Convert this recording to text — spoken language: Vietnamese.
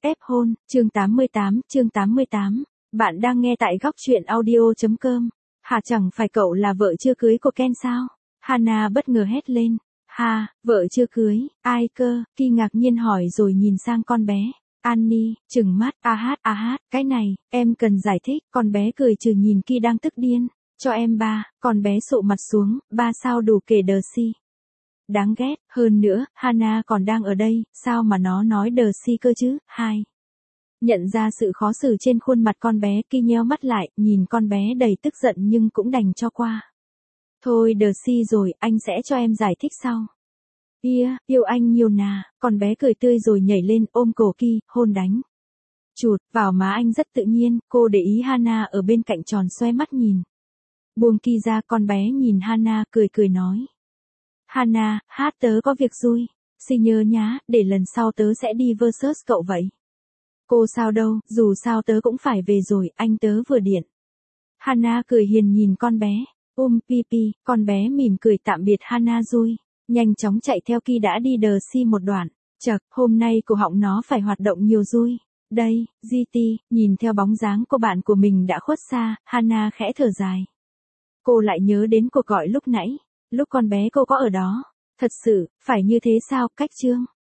Ép hôn, chương 88. Bạn đang nghe tại góc truyện audio.com. Hả, chẳng phải cậu là vợ chưa cưới của Ken sao? Hannah bất ngờ hét lên. Ha, vợ chưa cưới, ai cơ? Ki ngạc nhiên hỏi rồi nhìn sang con bé. Annie, trừng mắt, cái này, em cần giải thích. Con bé cười trừ nhìn Ki đang tức điên. Cho em ba, con bé sụ mặt xuống, ba sao đủ kể đờ si. Đáng ghét, hơn nữa, Hannah còn đang ở đây, sao mà nó nói đờ si cơ chứ? 2. Nhận ra sự khó xử trên khuôn mặt con bé, Ki nheo mắt lại, nhìn con bé đầy tức giận nhưng cũng đành cho qua. Thôi đờ si rồi, anh sẽ cho em giải thích sau. Yêu anh nhiều nà, con bé cười tươi rồi nhảy lên ôm cổ Ki, hôn đánh. Chụt, vào má anh rất tự nhiên, cô để ý Hannah ở bên cạnh tròn xoe mắt nhìn. Buông Ki ra, con bé nhìn Hannah cười nói. Hannah, hát tớ có việc xui. Xin nhớ nhá, để lần sau tớ sẽ đi versus cậu vậy. Cô sao đâu, dù sao tớ cũng phải về rồi, anh tớ vừa điện. Hannah cười hiền nhìn con bé. Pipi, con bé mỉm cười tạm biệt Hannah rồi. Nhanh chóng chạy theo Ki đã đi đờ si một đoạn. Chậc, hôm nay cổ họng nó phải hoạt động nhiều rồi. Đây, GT, nhìn theo bóng dáng cô bạn của mình đã khuất xa, Hannah khẽ thở dài. Cô lại nhớ đến cuộc gọi lúc nãy, lúc con bé cô có ở đó. Thật sự, phải như thế sao, cách chương.